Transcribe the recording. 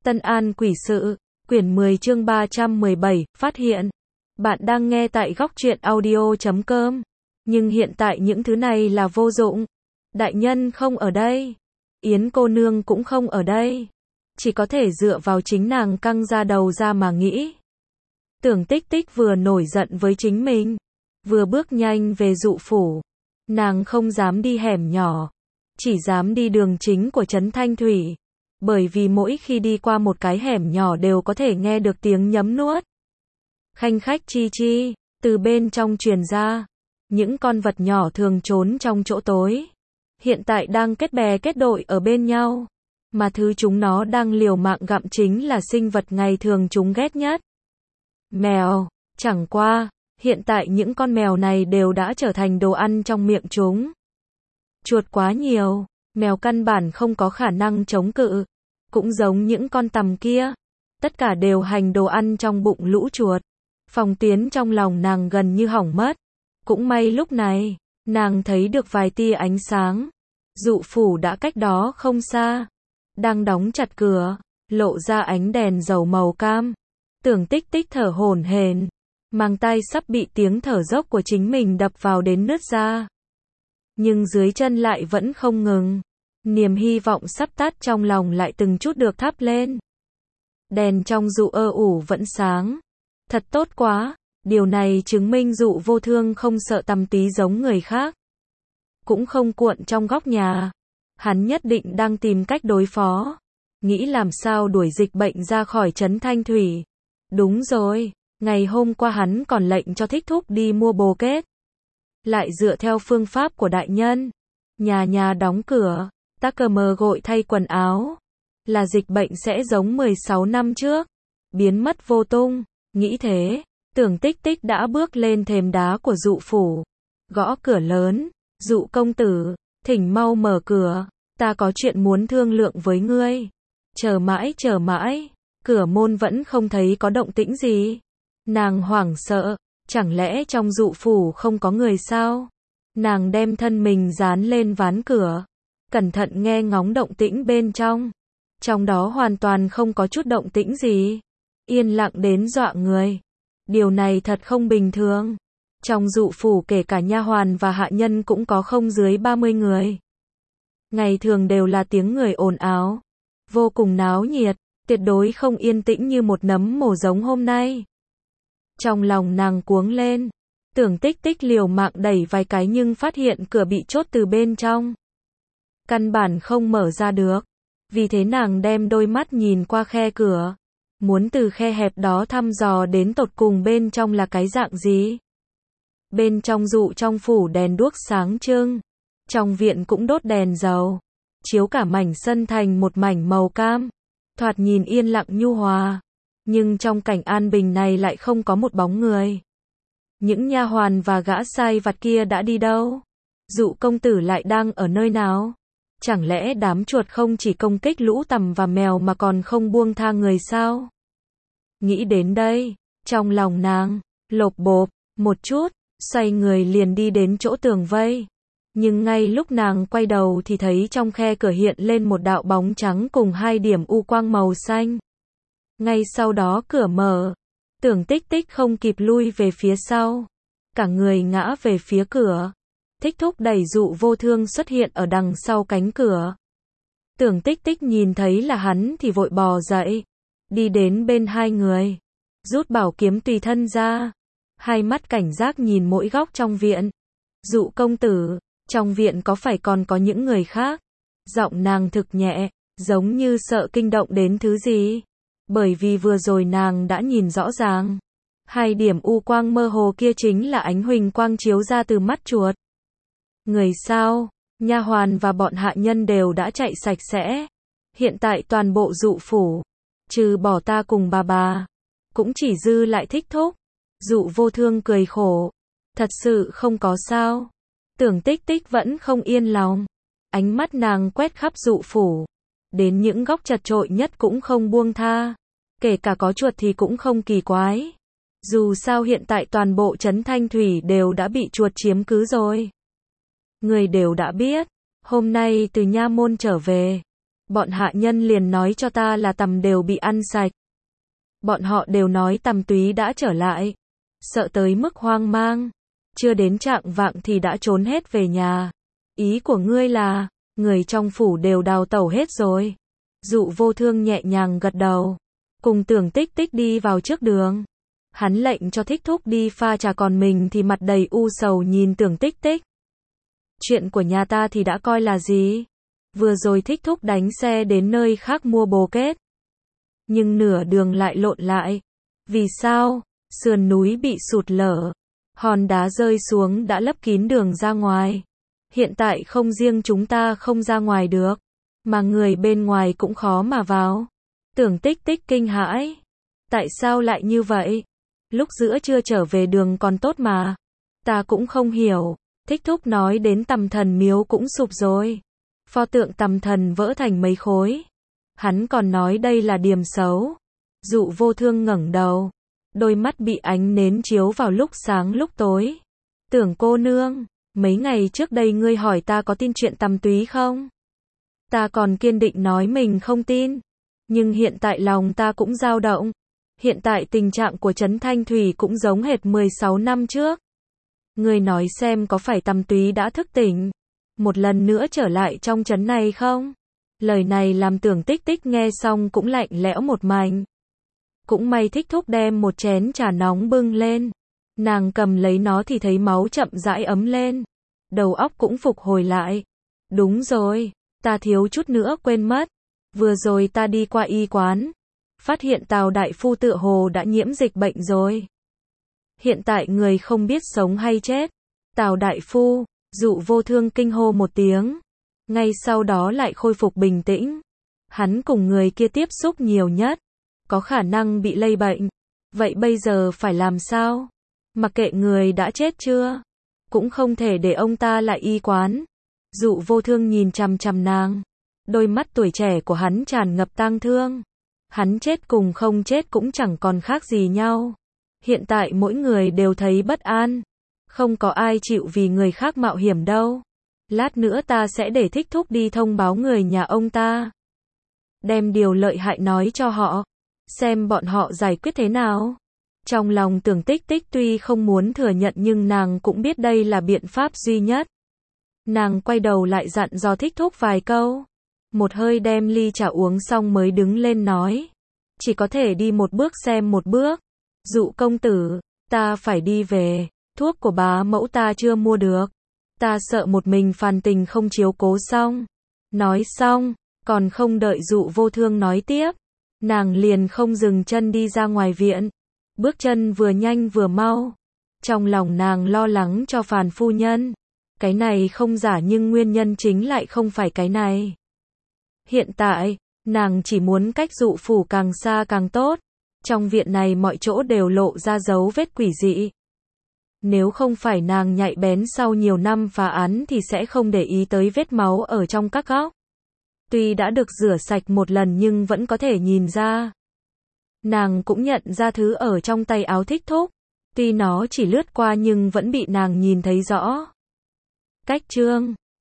Tân An Quỷ Sự, quyển 10 chương 317, phát hiện. Bạn đang nghe tại góc truyện audio.com. Nhưng hiện tại những thứ này là vô dụng. Đại nhân không ở đây. Yến cô nương cũng không ở đây. Chỉ có thể dựa vào chính nàng căng ra đầu ra mà nghĩ. Tưởng Tích Tích vừa nổi giận với chính mình, vừa bước nhanh về dụ phủ. Nàng không dám đi hẻm nhỏ, chỉ dám đi đường chính của trấn Thanh Thủy. Bởi vì mỗi khi đi qua một cái hẻm nhỏ đều có thể nghe được tiếng nhấm nuốt. Khanh khách chi chi, từ bên trong truyền ra. Những con vật nhỏ thường trốn trong chỗ tối. Hiện tại đang kết bè kết đội ở bên nhau. Mà thứ chúng nó đang liều mạng gặm chính là sinh vật ngày thường chúng ghét nhất. Mèo, chẳng qua, hiện tại những con mèo này đều đã trở thành đồ ăn trong miệng chúng. Chuột quá nhiều, mèo căn bản không có khả năng chống cự. Cũng giống những con tằm kia. Tất cả đều hành đồ ăn trong bụng lũ chuột. Phòng Tiến trong lòng nàng gần như hỏng mất. Cũng may lúc này, nàng thấy được vài tia ánh sáng. Dụ phủ đã cách đó không xa. Đang đóng chặt cửa, lộ ra ánh đèn dầu màu cam. Tưởng Tích Tích thở hổn hển, mang tai sắp bị tiếng thở dốc của chính mình đập vào đến nứt ra. Nhưng dưới chân lại vẫn không ngừng. Niềm hy vọng sắp tắt trong lòng lại từng chút được thắp lên. Đèn trong dụ ủ vẫn sáng. Thật tốt quá, điều này chứng minh dụ vô thương không sợ tăm tí giống người khác. Cũng không cuộn trong góc nhà. Hắn nhất định đang tìm cách đối phó. Nghĩ làm sao đuổi dịch bệnh ra khỏi trấn Thanh Thủy. Đúng rồi, ngày hôm qua hắn còn lệnh cho Thích Thúc đi mua bồ kết. Lại dựa theo phương pháp của đại nhân. Nhà nhà đóng cửa. Ta cờ mờ gội thay quần áo. Là dịch bệnh sẽ giống 16 năm trước. Biến mất vô tung. Nghĩ thế, Tưởng Tích Tích đã bước lên thềm đá của dụ phủ. Gõ cửa lớn. Dụ công tử, thỉnh mau mở cửa. Ta có chuyện muốn thương lượng với ngươi. Chờ mãi. Cửa môn vẫn không thấy có động tĩnh gì. Nàng hoảng sợ. Chẳng lẽ trong dụ phủ không có người sao? Nàng đem thân mình dán lên ván cửa. Cẩn thận nghe ngóng động tĩnh bên trong. Trong đó hoàn toàn không có chút động tĩnh gì. Yên lặng đến dọa người. Điều này thật không bình thường. Trong dụ phủ kể cả nha hoàn và hạ nhân cũng có không dưới 30 người. Ngày thường đều là tiếng người ồn ào. Vô cùng náo nhiệt. Tuyệt đối không yên tĩnh như một nấm mồ giống hôm nay. Trong lòng nàng cuống lên. Tưởng Tích Tích liều mạng đẩy vài cái nhưng phát hiện cửa bị chốt từ bên trong. Căn bản không mở ra được. Vì thế nàng đem đôi mắt nhìn qua khe cửa. Muốn từ khe hẹp đó thăm dò đến tột cùng bên trong là cái dạng gì. Bên trong dụ trong phủ đèn đuốc sáng trưng. Trong viện cũng đốt đèn dầu. Chiếu cả mảnh sân thành một mảnh màu cam. Thoạt nhìn yên lặng nhu hòa. Nhưng trong cảnh an bình này lại không có một bóng người. Những nha hoàn và gã sai vặt kia đã đi đâu? Dụ công tử lại đang ở nơi nào? Chẳng lẽ đám chuột không chỉ công kích lũ tằm và mèo mà còn không buông tha người sao? Nghĩ đến đây, trong lòng nàng, lộp bộp, một chút, xoay người liền đi đến chỗ tường vây. Nhưng ngay lúc nàng quay đầu thì thấy trong khe cửa hiện lên một đạo bóng trắng cùng hai điểm u quang màu xanh. Ngay sau đó cửa mở. Tưởng Tích Tích không kịp lui về phía sau. Cả người ngã về phía cửa. Thích Thúc đẩy dụ vô thương xuất hiện ở đằng sau cánh cửa. Tưởng Tích Tích nhìn thấy là hắn thì vội bò dậy. Đi đến bên hai người. Rút bảo kiếm tùy thân ra. Hai mắt cảnh giác nhìn mỗi góc trong viện. Dụ công tử, trong viện có phải còn có những người khác? Giọng nàng thực nhẹ, giống như sợ kinh động đến thứ gì. Bởi vì vừa rồi nàng đã nhìn rõ ràng. Hai điểm u quang mơ hồ kia chính là ánh huỳnh quang chiếu ra từ mắt chuột. Người sao? Nha hoàn và bọn hạ nhân đều đã chạy sạch sẽ. Hiện tại toàn bộ dụ phủ, trừ bỏ ta cùng bà, cũng chỉ dư lại Thích Thúc. Dụ vô thương cười khổ. Thật sự không có sao. Tưởng Tích Tích vẫn không yên lòng. Ánh mắt nàng quét khắp dụ phủ. Đến những góc chật chội nhất cũng không buông tha. Kể cả có chuột thì cũng không kỳ quái. Dù sao hiện tại toàn bộ trấn Thanh Thủy đều đã bị chuột chiếm cứ rồi. Người đều đã biết. Hôm nay từ nha môn trở về. Bọn hạ nhân liền nói cho ta là tằm đều bị ăn sạch. Bọn họ đều nói tằm túy đã trở lại. Sợ tới mức hoang mang. Chưa đến chạng vạng thì đã trốn hết về nhà. Ý của ngươi là, người trong phủ đều đào tẩu hết rồi. Dụ Vô Thương nhẹ nhàng gật đầu. Cùng Tưởng Tích Tích đi vào trước đường. Hắn lệnh cho Thích Thúc đi pha trà, còn mình thì mặt đầy u sầu nhìn Tưởng Tích Tích. Chuyện của nhà ta thì đã coi là gì? Vừa rồi Thích Thúc đánh xe đến nơi khác mua bồ kết. Nhưng nửa đường lại lộn lại. Vì sao? Sườn núi bị sụt lở. Hòn đá rơi xuống đã lấp kín đường ra ngoài. Hiện tại không riêng chúng ta không ra ngoài được, mà người bên ngoài cũng khó mà vào. Tưởng Tích Tích kinh hãi. Tại sao lại như vậy? Lúc giữa trưa trở về đường còn tốt mà. Ta cũng không hiểu. Thích Thúc nói đến Tằm Thần miếu cũng sụp rồi. Pho tượng Tằm Thần vỡ thành mấy khối. Hắn còn nói đây là điểm xấu. Dụ Vô Thương ngẩng đầu. Đôi mắt bị ánh nến chiếu vào lúc sáng lúc tối. Tưởng cô nương, mấy ngày trước đây ngươi hỏi ta có tin chuyện tằm túy không? Ta còn kiên định nói mình không tin. Nhưng hiện tại lòng ta cũng dao động. Hiện tại tình trạng của Trấn Thanh Thủy cũng giống hệt 16 năm trước. Ngươi nói xem có phải tằm túy đã thức tỉnh, một lần nữa trở lại trong trấn này không? Lời này làm Tưởng Tích Tích nghe xong cũng lạnh lẽo một mảnh. Cũng may Thích Thúc đem một chén trà nóng bưng lên. Nàng cầm lấy nó thì thấy máu chậm rãi ấm lên. Đầu óc cũng phục hồi lại. Đúng rồi, ta thiếu chút nữa quên mất. Vừa rồi ta đi qua y quán. Phát hiện Tào đại phu tựa hồ đã nhiễm dịch bệnh rồi. Hiện tại người không biết sống hay chết. Tào đại phu, Dụ Vô Thương kinh hô một tiếng. Ngay sau đó lại khôi phục bình tĩnh. Hắn cùng người kia tiếp xúc nhiều nhất. Có khả năng bị lây bệnh. Vậy bây giờ phải làm sao? Mặc kệ người đã chết chưa? Cũng không thể để ông ta lại y quán. Dụ Vô Thương nhìn chằm chằm nàng. Đôi mắt tuổi trẻ của hắn tràn ngập tang thương. Hắn chết cùng không chết cũng chẳng còn khác gì nhau. Hiện tại mỗi người đều thấy bất an. Không có ai chịu vì người khác mạo hiểm đâu. Lát nữa ta sẽ để Thích Thúc đi thông báo người nhà ông ta. Đem điều lợi hại nói cho họ. Xem bọn họ giải quyết thế nào. Trong lòng Tưởng Tích Tích tuy không muốn thừa nhận nhưng nàng cũng biết đây là biện pháp duy nhất. Nàng quay đầu lại dặn dò Thích Thúc vài câu. Một hơi đem ly trà uống xong mới đứng lên nói. Chỉ có thể đi một bước xem một bước. Dụ công tử, ta phải đi về. Thuốc của bá mẫu ta chưa mua được. Ta sợ một mình Phan Tình không chiếu cố xong. Nói xong, còn không đợi Dụ Vô Thương nói tiếp. Nàng liền không dừng chân đi ra ngoài viện. Bước chân vừa nhanh vừa mau. Trong lòng nàng lo lắng cho Phàn phu nhân. Cái này không giả nhưng nguyên nhân chính lại không phải cái này. Hiện tại, nàng chỉ muốn cách Dụ phủ càng xa càng tốt. Trong viện này mọi chỗ đều lộ ra dấu vết quỷ dị. Nếu không phải nàng nhạy bén sau nhiều năm phá án thì sẽ không để ý tới vết máu ở trong các góc. Tuy đã được rửa sạch một lần nhưng vẫn có thể nhìn ra. Nàng cũng nhận ra thứ ở trong tay áo Thích Thúc. Tuy nó chỉ lướt qua nhưng vẫn bị nàng nhìn thấy rõ. Cách chương